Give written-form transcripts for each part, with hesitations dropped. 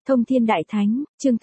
Thông Thiên Đại Thánh, chương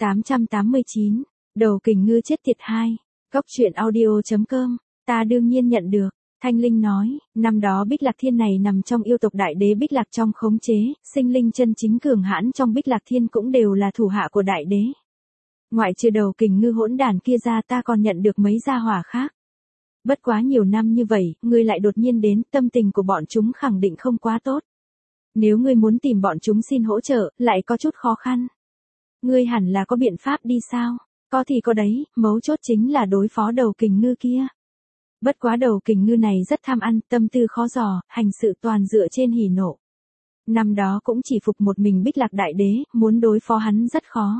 889, Đầu Kình Ngư chết tiệt 2, Cóc truyện audio.com, ta đương nhiên nhận được. Thanh Linh nói, năm đó Bích Lạc Thiên này nằm trong yêu tộc đại đế Bích Lạc trong khống chế, sinh linh chân chính cường hãn trong Bích Lạc Thiên cũng đều là thủ hạ của đại đế. Ngoại trừ đầu kình ngư hỗn đàn kia ra ta còn nhận được mấy gia hỏa khác. Bất quá nhiều năm như vậy, ngươi lại đột nhiên đến, tâm tình của bọn chúng khẳng định không quá tốt. Nếu ngươi muốn tìm bọn chúng xin hỗ trợ, lại có chút khó khăn. Ngươi hẳn là có biện pháp đi sao? Có thì có đấy, mấu chốt chính là đối phó đầu kình ngư kia. Bất quá đầu kình ngư này rất tham ăn, tâm tư khó dò, hành sự toàn dựa trên hỉ nộ. Năm đó cũng chỉ phục một mình Bích Lạc Đại Đế, muốn đối phó hắn rất khó.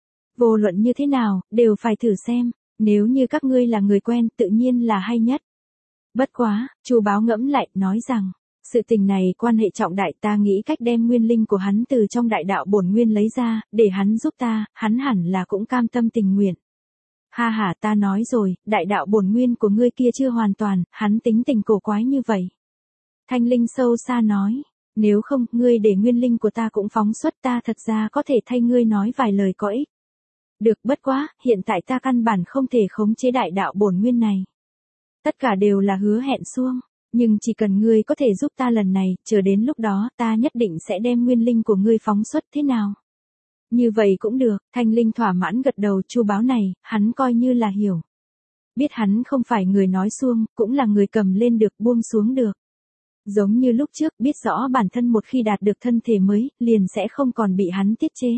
Vô luận như thế nào, đều phải thử xem, nếu như các ngươi là người quen tự nhiên là hay nhất. Bất quá, Chu Báo ngẫm lại, nói rằng, sự tình này quan hệ trọng đại, ta nghĩ cách đem nguyên linh của hắn từ trong đại đạo bổn nguyên lấy ra, để hắn giúp ta, hắn hẳn là cũng cam tâm tình nguyện. Ha ha, ta nói rồi, đại đạo bổn nguyên của ngươi kia chưa hoàn toàn, hắn tính tình cổ quái như vậy. Thanh Linh sâu xa nói, nếu không, ngươi để nguyên linh của ta cũng phóng xuất, ta thật ra có thể thay ngươi nói vài lời có ích. Được, bất quá, hiện tại ta căn bản không thể khống chế đại đạo bổn nguyên này. Tất cả đều là hứa hẹn suông, nhưng chỉ cần ngươi có thể giúp ta lần này, chờ đến lúc đó, ta nhất định sẽ đem nguyên linh của ngươi phóng xuất, thế nào? Như vậy cũng được, Thanh Linh thỏa mãn gật đầu. Chu Báo này, hắn coi như là hiểu. Biết hắn không phải người nói suông, cũng là người cầm lên được buông xuống được. Giống như lúc trước, biết rõ bản thân một khi đạt được thân thể mới, liền sẽ không còn bị hắn tiết chế.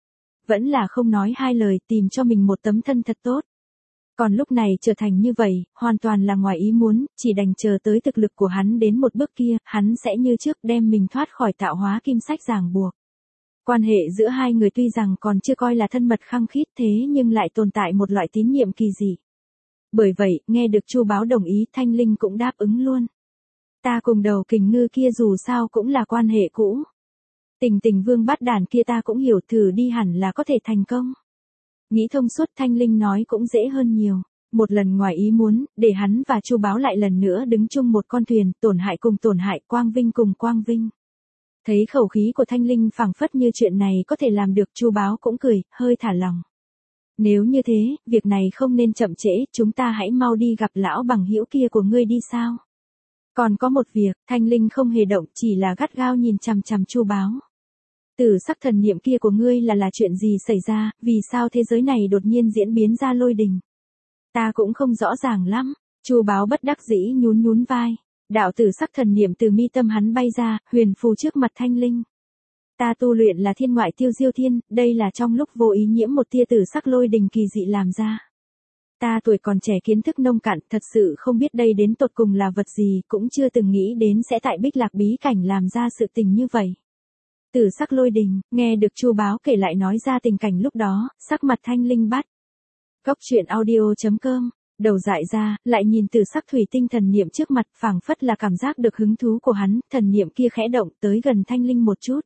Vẫn là không nói hai lời, tìm cho mình một tấm thân thật tốt. Còn lúc này trở thành như vậy, hoàn toàn là ngoài ý muốn, chỉ đành chờ tới thực lực của hắn đến một bước kia, hắn sẽ như trước đem mình thoát khỏi tạo hóa kim sách ràng buộc. Quan hệ giữa hai người tuy rằng còn chưa coi là thân mật khăng khít, thế nhưng lại tồn tại một loại tín nhiệm kỳ dị. Bởi vậy, nghe được Chu Báo đồng ý, Thanh Linh cũng đáp ứng luôn. Ta cùng đầu kình ngư kia dù sao cũng là quan hệ cũ. Tình vương bát đàn kia ta cũng hiểu, thử đi hẳn là có thể thành công. Nghĩ thông suốt, Thanh Linh nói cũng dễ hơn nhiều. Một lần ngoài ý muốn, để hắn và Chu Báo lại lần nữa đứng chung một con thuyền, tổn hại cùng tổn hại, quang vinh cùng quang vinh. Thấy khẩu khí của Thanh Linh phảng phất như chuyện này có thể làm được, Chu Báo cũng cười, hơi thả lòng. Nếu như thế, việc này không nên chậm trễ, chúng ta hãy mau đi gặp lão bằng hữu kia của ngươi đi sao? Còn có một việc, Thanh Linh không hề động, chỉ là gắt gao nhìn chằm chằm Chu Báo. Tử sắc thần niệm kia của ngươi là chuyện gì xảy ra, vì sao thế giới này đột nhiên diễn biến ra lôi đình? Ta cũng không rõ ràng lắm. Chu Báo bất đắc dĩ nhún vai. Đạo tử sắc thần niệm từ mi tâm hắn bay ra, huyền phù trước mặt Thanh Linh. Ta tu luyện là thiên ngoại tiêu diêu thiên, đây là trong lúc vô ý nhiễm một tia tử sắc lôi đình kỳ dị làm ra. Ta tuổi còn trẻ kiến thức nông cạn, thật sự không biết đây đến tột cùng là vật gì, cũng chưa từng nghĩ đến sẽ tại Bích Lạc bí cảnh làm ra sự tình như vậy. Tử sắc lôi đình, nghe được Chu Báo kể lại nói ra tình cảnh lúc đó, sắc mặt Thanh Linh bắt. Cóc truyện audio.com, đầu dại ra, lại nhìn tử sắc thủy tinh thần niệm trước mặt, phảng phất là cảm giác được hứng thú của hắn, thần niệm kia khẽ động tới gần Thanh Linh một chút.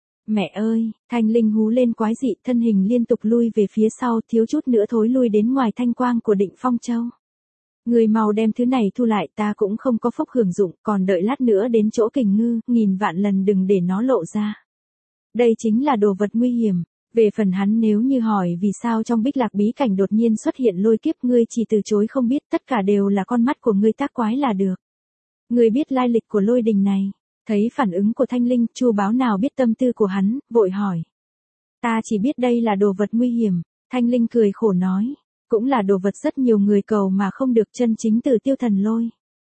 Mẹ ơi, Thanh Linh hú lên quái dị, thân hình liên tục lui về phía sau, thiếu chút nữa thối lui đến ngoài thanh quang của Định Phong Châu. Người mau đem thứ này thu lại, ta cũng không có phúc hưởng dụng, còn đợi lát nữa đến chỗ kình ngư, nghìn vạn lần đừng để nó lộ ra. Đây chính là đồ vật nguy hiểm. Về phần hắn nếu như hỏi vì sao trong Bích Lạc bí cảnh đột nhiên xuất hiện lôi kiếp, ngươi chỉ từ chối không biết, tất cả đều là con mắt của ngươi tác quái là được. Ngươi biết lai lịch của lôi đình này. Thấy phản ứng của Thanh Linh, Chu Báo nào biết tâm tư của hắn, vội hỏi. Ta chỉ biết đây là đồ vật nguy hiểm. Thanh Linh cười khổ nói. Cũng là đồ vật rất nhiều người cầu mà không được, chân chính Tử Tiêu Thần Lôi.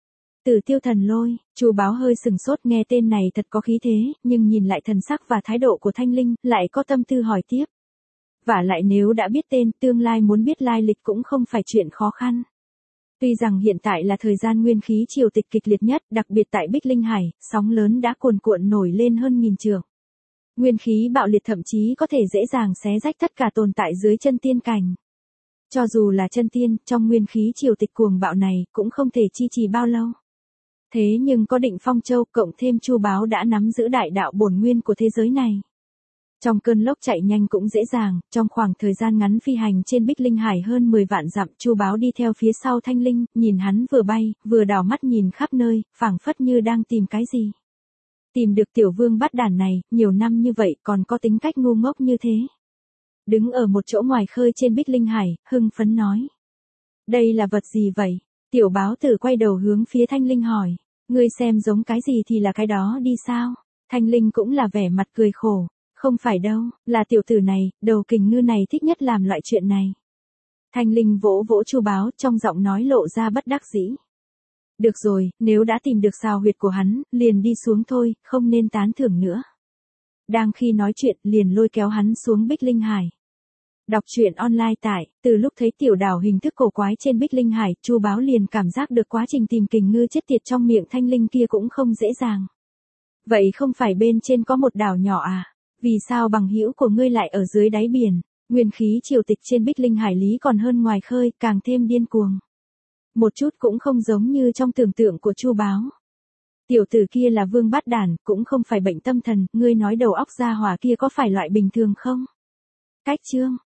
Tử Tiêu Thần Lôi, Chu Báo hơi sừng sốt, nghe tên này thật có khí thế, nhưng nhìn lại thần sắc và thái độ của Thanh Linh, lại có tâm tư hỏi tiếp. Vả lại nếu đã biết tên, tương lai muốn biết lai lịch cũng không phải chuyện khó khăn. Tuy rằng hiện tại là thời gian nguyên khí triều tịch kịch liệt nhất, đặc biệt tại Bích Linh Hải, sóng lớn đã cuồn cuộn nổi lên hơn 1000 trượng. Nguyên khí bạo liệt thậm chí có thể dễ dàng xé rách tất cả tồn tại dưới chân tiên cảnh. Cho dù là chân tiên, trong nguyên khí triều tịch cuồng bạo này, cũng không thể chi trì bao lâu. Thế nhưng có Định Phong Châu cộng thêm Chu Báo đã nắm giữ đại đạo bổn nguyên của thế giới này. Trong cơn lốc chạy nhanh cũng dễ dàng, trong khoảng thời gian ngắn phi hành trên Bích Linh Hải hơn 10 vạn dặm, Chu Báo đi theo phía sau Thanh Linh, nhìn hắn vừa bay, vừa đảo mắt nhìn khắp nơi, phảng phất như đang tìm cái gì. Tìm được tiểu vương bát đàn này, nhiều năm như vậy còn có tính cách ngu ngốc như thế. đứng ở một chỗ ngoài khơi trên Bích Linh Hải, hưng phấn nói. Đây là vật gì vậy? Tiểu báo tử quay đầu hướng phía Thanh Linh hỏi. Ngươi xem giống cái gì thì là cái đó đi sao? Thanh Linh cũng là vẻ mặt cười khổ. Không phải đâu, là tiểu tử này, đầu kình ngư này thích nhất làm loại chuyện này. Thanh Linh vỗ vỗ Chu Báo, trong giọng nói lộ ra bất đắc dĩ. Được rồi, nếu đã tìm được xào huyệt của hắn, liền đi xuống thôi, không nên tán thưởng nữa. Đang khi nói chuyện, liền lôi kéo hắn xuống Bích Linh Hải. Đọc truyện online tại, từ lúc thấy tiểu đảo hình thức cổ quái trên Bích Linh Hải, Chu Báo liền cảm giác được quá trình tìm kình ngư chết tiệt trong miệng Thanh Linh kia cũng không dễ dàng. Vậy không phải bên trên có một đảo nhỏ à? Vì sao bằng hữu của ngươi lại ở dưới đáy biển? Nguyên khí triều tịch trên Bích Linh Hải lý còn hơn ngoài khơi, càng thêm điên cuồng. Một chút cũng không giống như trong tưởng tượng của Chu Báo. Tiểu tử kia là vương bát đản, cũng không phải bệnh tâm thần, ngươi nói đầu óc gia hỏa kia có phải loại bình thường không? Cách chương